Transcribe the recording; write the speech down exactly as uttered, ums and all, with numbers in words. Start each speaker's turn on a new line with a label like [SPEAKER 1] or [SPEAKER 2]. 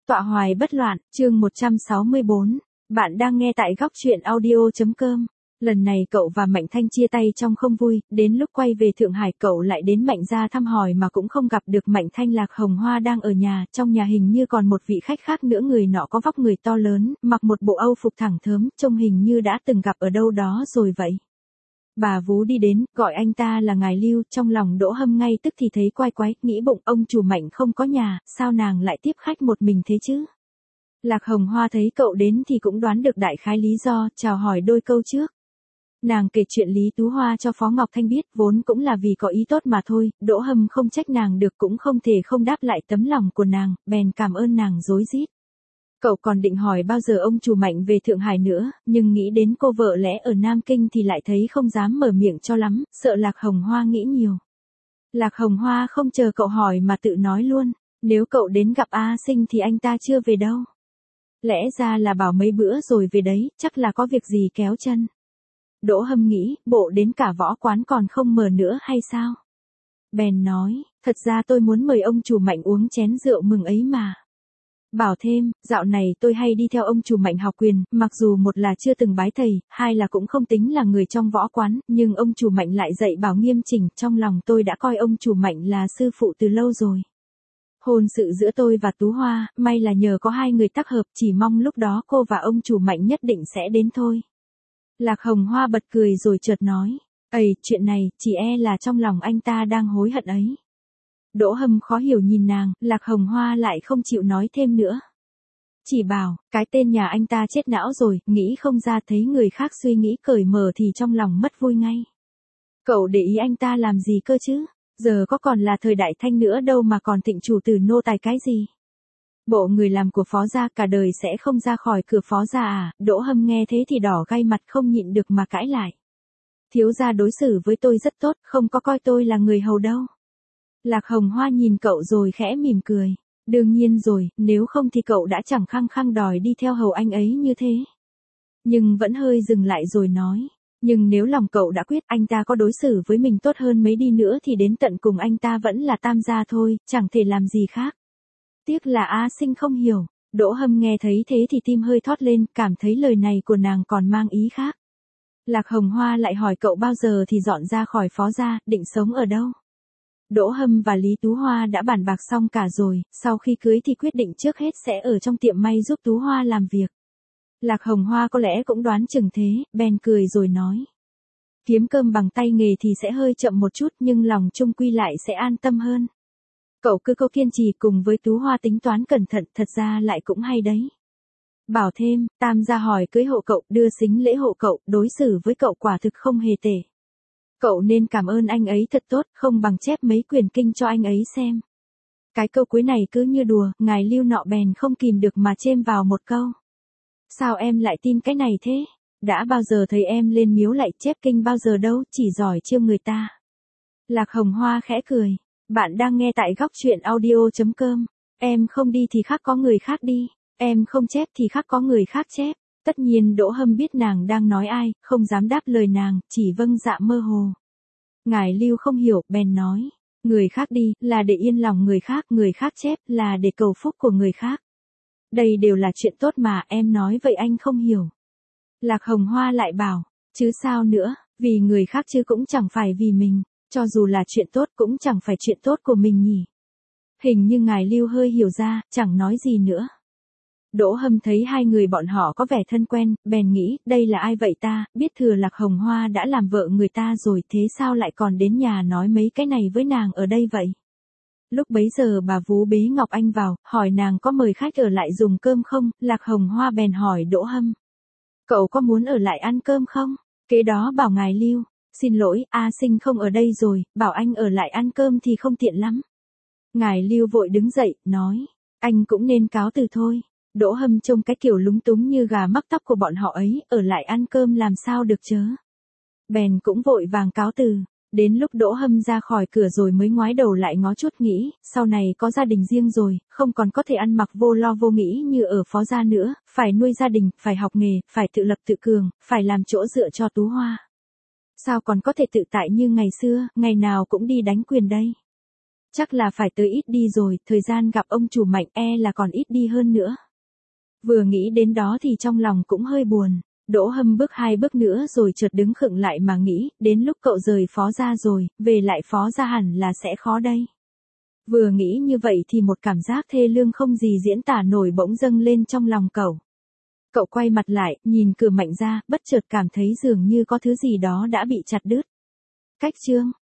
[SPEAKER 1] Tọa hoài bất loạn, chương một trăm sáu mươi bốn. Bạn đang nghe tại góc truyện audio.com. Lần này cậu và Mạnh Thanh chia tay trong không vui, đến lúc quay về Thượng Hải cậu lại đến Mạnh gia thăm hỏi mà cũng không gặp được Mạnh Thanh. Lạc Hồng Hoa đang ở nhà, trong nhà hình như còn một vị khách khác nữa, người nọ có vóc người to lớn, mặc một bộ âu phục thẳng thớm, trông hình như đã từng gặp ở đâu đó rồi vậy. Bà vú đi đến, gọi anh ta là ngài Lưu, trong lòng Đỗ Hâm ngay tức thì thấy quái quái, nghĩ bụng ông chủ Mạnh không có nhà, sao nàng lại tiếp khách một mình thế chứ? Lạc Hồng Hoa thấy cậu đến thì cũng đoán được đại khái lý do, chào hỏi đôi câu trước. Nàng kể chuyện Lý Tú Hoa cho Phó Ngọc Thanh biết, vốn cũng là vì có ý tốt mà thôi, Đỗ Hâm không trách nàng được, cũng không thể không đáp lại tấm lòng của nàng, bèn cảm ơn nàng rối rít. Cậu còn định hỏi bao giờ ông chủ Mạnh về Thượng Hải nữa, nhưng nghĩ đến cô vợ lẽ ở Nam Kinh thì lại thấy không dám mở miệng cho lắm, sợ Lạc Hồng Hoa nghĩ nhiều. Lạc Hồng Hoa không chờ cậu hỏi mà tự nói luôn, nếu cậu đến gặp A Sinh thì anh ta chưa về đâu. Lẽ ra là bảo mấy bữa rồi về đấy, chắc là có việc gì kéo chân. Đỗ Hâm nghĩ, bộ đến cả võ quán còn không mở nữa hay sao? Bèn nói, thật ra tôi muốn mời ông chủ Mạnh uống chén rượu mừng ấy mà. Bảo thêm, dạo này tôi hay đi theo ông chủ Mạnh học quyền, mặc dù một là chưa từng bái thầy, hai là cũng không tính là người trong võ quán, nhưng ông chủ Mạnh lại dạy bảo nghiêm chỉnh, trong lòng tôi đã coi ông chủ Mạnh là sư phụ từ lâu rồi. Hôn sự giữa tôi và Tú Hoa, may là nhờ có hai người tác hợp, chỉ mong lúc đó cô và ông chủ Mạnh nhất định sẽ đến thôi. Lạc Hồng Hoa bật cười rồi chợt nói, ầy, chuyện này, chỉ e là trong lòng anh ta đang hối hận ấy. Đỗ Hâm khó hiểu nhìn nàng, Lạc Hồng Hoa lại không chịu nói thêm nữa. Chỉ bảo, cái tên nhà anh ta chết não rồi, nghĩ không ra, thấy người khác suy nghĩ cởi mở thì trong lòng mất vui ngay. Cậu để ý anh ta làm gì cơ chứ, giờ có còn là thời đại Thanh nữa đâu mà còn thịnh chủ tử nô tài cái gì. Bộ người làm của Phó gia cả đời sẽ không ra khỏi cửa Phó gia à? Đỗ Hâm nghe thế thì đỏ gai mặt, không nhịn được mà cãi lại. Thiếu gia đối xử với tôi rất tốt, không có coi tôi là người hầu đâu. Lạc Hồng Hoa nhìn cậu rồi khẽ mỉm cười. Đương nhiên rồi, nếu không thì cậu đã chẳng khăng khăng đòi đi theo hầu anh ấy như thế. Nhưng vẫn hơi dừng lại rồi nói. Nhưng nếu lòng cậu đã quyết, anh ta có đối xử với mình tốt hơn mấy đi nữa thì đến tận cùng anh ta vẫn là tam gia thôi, chẳng thể làm gì khác. Tiếc là A Sinh không hiểu. Đỗ Hâm nghe thấy thế thì tim hơi thót lên, cảm thấy lời này của nàng còn mang ý khác. Lạc Hồng Hoa lại hỏi cậu bao giờ thì dọn ra khỏi Phó gia, định sống ở đâu? Đỗ Hâm và Lý Tú Hoa đã bàn bạc xong cả rồi, sau khi cưới thì quyết định trước hết sẽ ở trong tiệm may giúp Tú Hoa làm việc. Lạc Hồng Hoa có lẽ cũng đoán chừng thế, bèn cười rồi nói. Kiếm cơm bằng tay nghề thì sẽ hơi chậm một chút nhưng lòng chung quy lại sẽ an tâm hơn. Cậu cứ câu kiên trì cùng với Tú Hoa tính toán cẩn thận, thật ra lại cũng hay đấy. Bảo thêm, tam gia hỏi cưới hộ cậu, đưa sính lễ hộ cậu, đối xử với cậu quả thực không hề tệ. Cậu nên cảm ơn anh ấy thật tốt, không bằng chép mấy quyển kinh cho anh ấy xem. Cái câu cuối này cứ như đùa, ngài Lưu nọ bèn không kìm được mà chêm vào một câu. Sao em lại tin cái này thế? Đã bao giờ thấy em lên miếu lại chép kinh bao giờ đâu, chỉ giỏi chiêu người ta. Lạc Hồng Hoa khẽ cười. Bạn đang nghe tại góc truyện audio.com. Em không đi thì khác có người khác đi. Em không chép thì khác có người khác chép. Tất nhiên Đỗ Hâm biết nàng đang nói ai, không dám đáp lời nàng, chỉ vâng dạ mơ hồ. Ngài Lưu không hiểu, bèn nói. Người khác đi, là để yên lòng người khác, người khác chép, là để cầu phúc của người khác. Đây đều là chuyện tốt mà, em nói vậy anh không hiểu. Lạc Hồng Hoa lại bảo, chứ sao nữa, vì người khác chứ cũng chẳng phải vì mình, cho dù là chuyện tốt cũng chẳng phải chuyện tốt của mình nhỉ. Hình như ngài Lưu hơi hiểu ra, chẳng nói gì nữa. Đỗ Hâm thấy hai người bọn họ có vẻ thân quen, bèn nghĩ, đây là ai vậy ta, biết thừa Lạc Hồng Hoa đã làm vợ người ta rồi, thế sao lại còn đến nhà nói mấy cái này với nàng ở đây vậy? Lúc bấy giờ bà vú bế Ngọc Anh vào, hỏi nàng có mời khách ở lại dùng cơm không, Lạc Hồng Hoa bèn hỏi Đỗ Hâm. Cậu có muốn ở lại ăn cơm không? Kế đó bảo ngài Lưu, xin lỗi, A Sinh không ở đây rồi, bảo anh ở lại ăn cơm thì không tiện lắm. Ngài Lưu vội đứng dậy, nói, anh cũng nên cáo từ thôi. Đỗ Hâm trông cái kiểu lúng túng như gà mắc tóc của bọn họ ấy, ở lại ăn cơm làm sao được chớ. Bèn cũng vội vàng cáo từ. Đến lúc Đỗ Hâm ra khỏi cửa rồi mới ngoái đầu lại ngó chút nghĩ, sau này có gia đình riêng rồi, không còn có thể ăn mặc vô lo vô nghĩ như ở Phó gia nữa, phải nuôi gia đình, phải học nghề, phải tự lập tự cường, phải làm chỗ dựa cho Tú Hoa. Sao còn có thể tự tại như ngày xưa, ngày nào cũng đi đánh quyền đây. Chắc là phải tới ít đi rồi, thời gian gặp ông chủ Mạnh e là còn ít đi hơn nữa. Vừa nghĩ đến đó thì trong lòng cũng hơi buồn. Đỗ Hâm bước hai bước nữa rồi chợt đứng khựng lại mà nghĩ, đến lúc cậu rời Phó gia rồi, về lại Phó gia hẳn là sẽ khó đây. Vừa nghĩ như vậy thì một cảm giác thê lương không gì diễn tả nổi bỗng dâng lên trong lòng cậu. Cậu quay mặt lại, nhìn cửa Mạnh gia, bất chợt cảm thấy dường như có thứ gì đó đã bị chặt đứt. Cách chương